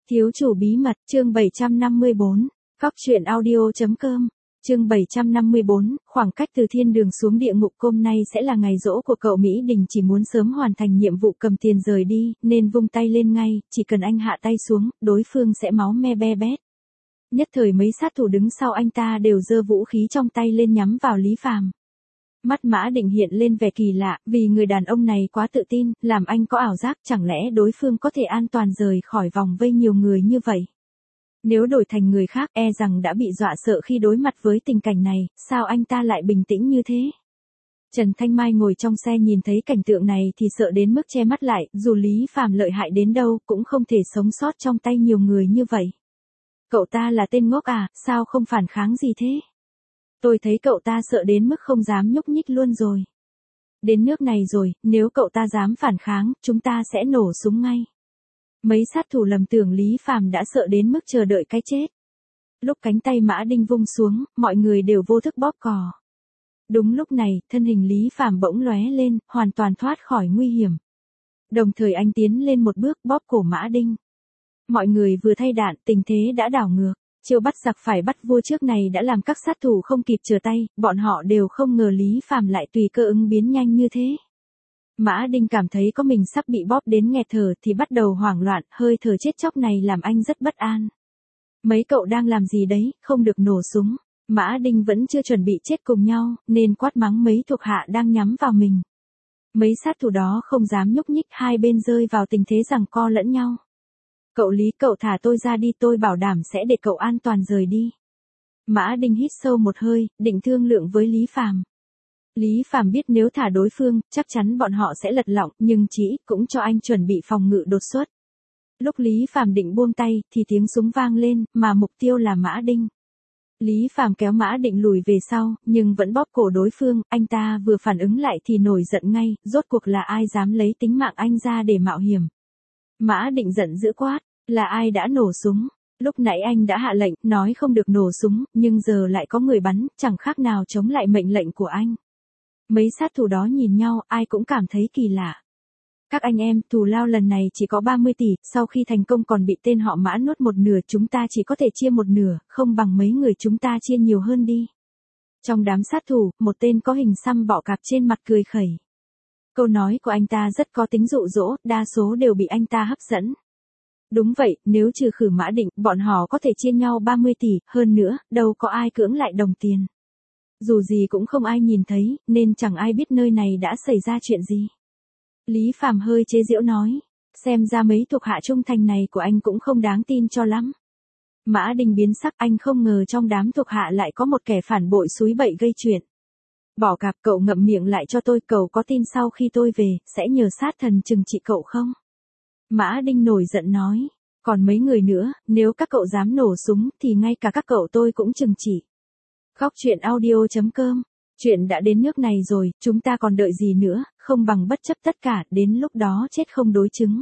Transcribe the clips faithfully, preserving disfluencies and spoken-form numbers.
Thiếu chủ bí mật, chương bảy trăm năm mươi bốn, Cóc truyện audio chấm com, chương bảy trăm năm mươi bốn, khoảng cách từ thiên đường xuống địa ngục. Hôm nay sẽ là ngày giỗ của cậu Mỹ Đình, chỉ muốn sớm hoàn thành nhiệm vụ cầm tiền rời đi, nên vung tay lên ngay, chỉ cần anh hạ tay xuống, đối phương sẽ máu me be bét. Nhất thời mấy sát thủ đứng sau anh ta đều giơ vũ khí trong tay lên nhắm vào Lý Phàm. Mắt Mã Định hiện lên vẻ kỳ lạ, vì người đàn ông này quá tự tin, làm anh có ảo giác chẳng lẽ đối phương có thể an toàn rời khỏi vòng vây nhiều người như vậy. Nếu đổi thành người khác e rằng đã bị dọa sợ khi đối mặt với tình cảnh này, sao anh ta lại bình tĩnh như thế? Trần Thanh Mai ngồi trong xe nhìn thấy cảnh tượng này thì sợ đến mức che mắt lại, dù Lý Phàm lợi hại đến đâu cũng không thể sống sót trong tay nhiều người như vậy. Cậu ta là tên ngốc à, sao không phản kháng gì thế? Tôi thấy cậu ta sợ đến mức không dám nhúc nhích luôn rồi. Đến nước này rồi, nếu cậu ta dám phản kháng, chúng ta sẽ nổ súng ngay. Mấy sát thủ lầm tưởng Lý Phàm đã sợ đến mức chờ đợi cái chết. Lúc cánh tay Mã Đinh vung xuống, mọi người đều vô thức bóp cò. Đúng lúc này, thân hình Lý Phàm bỗng lóe lên, hoàn toàn thoát khỏi nguy hiểm. Đồng thời anh tiến lên một bước bóp cổ Mã Đinh. Mọi người vừa thay đạn, tình thế đã đảo ngược. Chiêu bắt giặc phải bắt vua trước này đã làm các sát thủ không kịp trở tay, bọn họ đều không ngờ Lý Phàm lại tùy cơ ứng biến nhanh như thế. Mã Đinh cảm thấy có mình sắp bị bóp đến nghẹt thở thì bắt đầu hoảng loạn, hơi thở chết chóc này làm anh rất bất an. Mấy cậu đang làm gì đấy, không được nổ súng. Mã Đinh vẫn chưa chuẩn bị chết cùng nhau, nên quát mắng mấy thuộc hạ đang nhắm vào mình. Mấy sát thủ đó không dám nhúc nhích, hai bên rơi vào tình thế giằng co lẫn nhau. Cậu Lý, cậu thả tôi ra đi, tôi bảo đảm sẽ để cậu an toàn rời đi. Mã Đinh hít sâu một hơi, định thương lượng với Lý Phàm. Lý Phàm biết nếu thả đối phương, chắc chắn bọn họ sẽ lật lọng, nhưng chỉ cũng cho anh chuẩn bị phòng ngự đột xuất. Lúc Lý Phàm định buông tay, thì tiếng súng vang lên, mà mục tiêu là Mã Đinh. Lý Phàm kéo Mã Định lùi về sau, nhưng vẫn bóp cổ đối phương, anh ta vừa phản ứng lại thì nổi giận ngay, rốt cuộc là ai dám lấy tính mạng anh ra để mạo hiểm. Mã Định giận dữ quát, là ai đã nổ súng? Lúc nãy anh đã hạ lệnh, nói không được nổ súng, nhưng giờ lại có người bắn, chẳng khác nào chống lại mệnh lệnh của anh. Mấy sát thủ đó nhìn nhau, ai cũng cảm thấy kỳ lạ. Các anh em, thù lao lần này chỉ có ba mươi tỷ, sau khi thành công còn bị tên họ Mã nuốt một nửa, chúng ta chỉ có thể chia một nửa, không bằng mấy người chúng ta chia nhiều hơn đi. Trong đám sát thủ, một tên có hình xăm bọ cạp trên mặt cười khẩy. Câu nói của anh ta rất có tính dụ dỗ, đa số đều bị anh ta hấp dẫn. Đúng vậy, nếu trừ khử Mã Định, bọn họ có thể chia nhau ba mươi tỷ, hơn nữa, đâu có ai cưỡng lại đồng tiền. Dù gì cũng không ai nhìn thấy, nên chẳng ai biết nơi này đã xảy ra chuyện gì. Lý Phàm hơi chế giễu nói, xem ra mấy thuộc hạ trung thành này của anh cũng không đáng tin cho lắm. Mã Đình biến sắc, anh không ngờ trong đám thuộc hạ lại có một kẻ phản bội xúi bậy gây chuyện. Bỏ cạp, cậu ngậm miệng lại cho tôi, cậu có tin sau khi tôi về, sẽ nhờ sát thần trừng trị cậu không? Mã Đinh nổi giận nói, còn mấy người nữa, nếu các cậu dám nổ súng, thì ngay cả các cậu tôi cũng trừng trị. Cóc truyện audio chấm com, chuyện đã đến nước này rồi, chúng ta còn đợi gì nữa, không bằng bất chấp tất cả, đến lúc đó chết không đối chứng.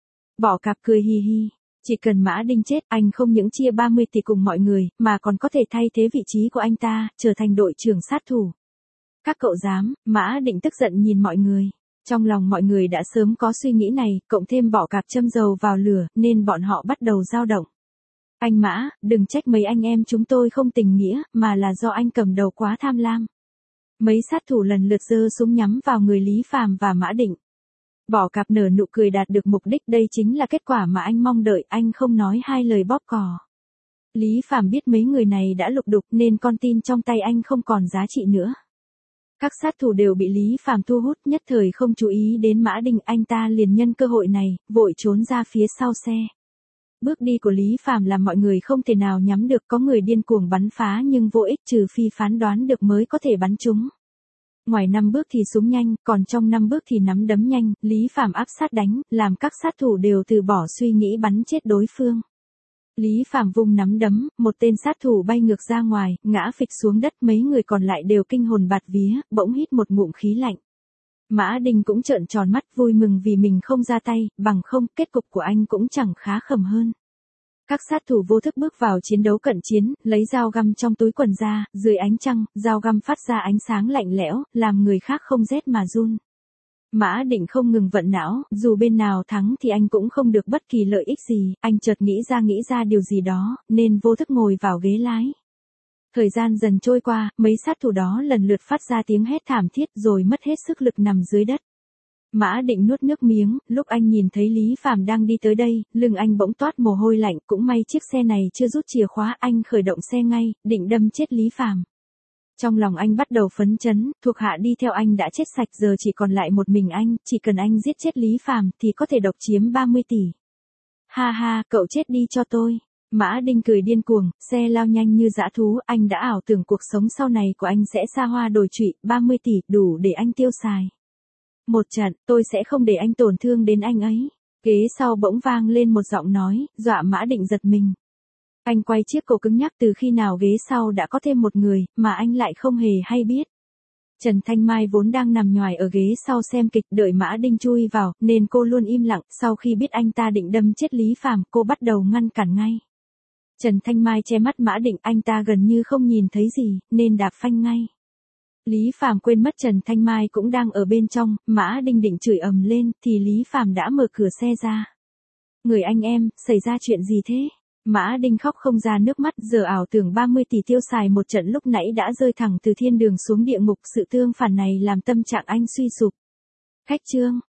Bỏ cạp cười hi hi, chỉ cần Mã Đinh chết, anh không những chia ba mươi tỷ cùng mọi người, mà còn có thể thay thế vị trí của anh ta, trở thành đội trưởng sát thủ. Các cậu dám? Mã Định tức giận nhìn mọi người. Trong lòng mọi người đã sớm có suy nghĩ này, cộng thêm bỏ cạp châm dầu vào lửa, nên bọn họ bắt đầu dao động. Anh Mã, đừng trách mấy anh em chúng tôi không tình nghĩa, mà là do anh cầm đầu quá tham lam. Mấy sát thủ lần lượt giơ súng nhắm vào người Lý Phàm và Mã Định. Bỏ cạp nở nụ cười, đạt được mục đích, đây chính là kết quả mà anh mong đợi, anh không nói hai lời bóp cò. Lý Phàm biết mấy người này đã lục đục nên con tin trong tay anh không còn giá trị nữa. Các sát thủ đều bị Lý Phàm thu hút, nhất thời không chú ý đến Mã Đinh, anh ta liền nhân cơ hội này, vội trốn ra phía sau xe. Bước đi của Lý Phàm làm mọi người không thể nào nhắm được, có người điên cuồng bắn phá nhưng vô ích, trừ phi phán đoán được mới có thể bắn trúng. Ngoài năm bước thì súng nhanh, còn trong năm bước thì nắm đấm nhanh, Lý Phàm áp sát đánh, làm các sát thủ đều từ bỏ suy nghĩ bắn chết đối phương. Lý Phàm vung nắm đấm, một tên sát thủ bay ngược ra ngoài, ngã phịch xuống đất, mấy người còn lại đều kinh hồn bạt vía, bỗng hít một ngụm khí lạnh. Mã Đình cũng trợn tròn mắt, vui mừng vì mình không ra tay, bằng không, kết cục của anh cũng chẳng khá khẩm hơn. Các sát thủ vô thức bước vào chiến đấu cận chiến, lấy dao găm trong túi quần ra, dưới ánh trăng, dao găm phát ra ánh sáng lạnh lẽo, làm người khác không rét mà run. Mã Định không ngừng vận não, dù bên nào thắng thì anh cũng không được bất kỳ lợi ích gì, anh chợt nghĩ ra nghĩ ra điều gì đó, nên vô thức ngồi vào ghế lái. Thời gian dần trôi qua, mấy sát thủ đó lần lượt phát ra tiếng hét thảm thiết rồi mất hết sức lực nằm dưới đất. Mã Định nuốt nước miếng, lúc anh nhìn thấy Lý Phàm đang đi tới đây, lưng anh bỗng toát mồ hôi lạnh, cũng may chiếc xe này chưa rút chìa khóa, anh khởi động xe ngay, định đâm chết Lý Phàm. Trong lòng anh bắt đầu phấn chấn, thuộc hạ đi theo anh đã chết sạch, giờ chỉ còn lại một mình anh, chỉ cần anh giết chết Lý Phàm thì có thể độc chiếm ba mươi tỷ. Ha ha, cậu chết đi cho tôi. Mã Đinh cười điên cuồng, xe lao nhanh như dã thú, anh đã ảo tưởng cuộc sống sau này của anh sẽ xa hoa đồi trụy, ba mươi tỷ, đủ để anh tiêu xài. Một trận, tôi sẽ không để anh tổn thương đến anh ấy. Ghế sau bỗng vang lên một giọng nói, dọa Mã Định giật mình. Anh quay chiếc cổ cứng nhắc, từ khi nào ghế sau đã có thêm một người, mà anh lại không hề hay biết. Trần Thanh Mai vốn đang nằm nhoài ở ghế sau xem kịch, đợi Mã Đinh chui vào, nên cô luôn im lặng, sau khi biết anh ta định đâm chết Lý Phàm, cô bắt đầu ngăn cản ngay. Trần Thanh Mai che mắt Mã Định, anh ta gần như không nhìn thấy gì, nên đạp phanh ngay. Lý Phàm quên mất Trần Thanh Mai cũng đang ở bên trong, Mã Đinh định chửi ầm lên, thì Lý Phàm đã mở cửa xe ra. Người anh em, xảy ra chuyện gì thế? Mã Đinh khóc không ra nước mắt, giờ ảo tưởng ba mươi tỷ tiêu xài một trận lúc nãy đã rơi thẳng từ thiên đường xuống địa ngục, sự tương phản này làm tâm trạng anh suy sụp. Khách trương,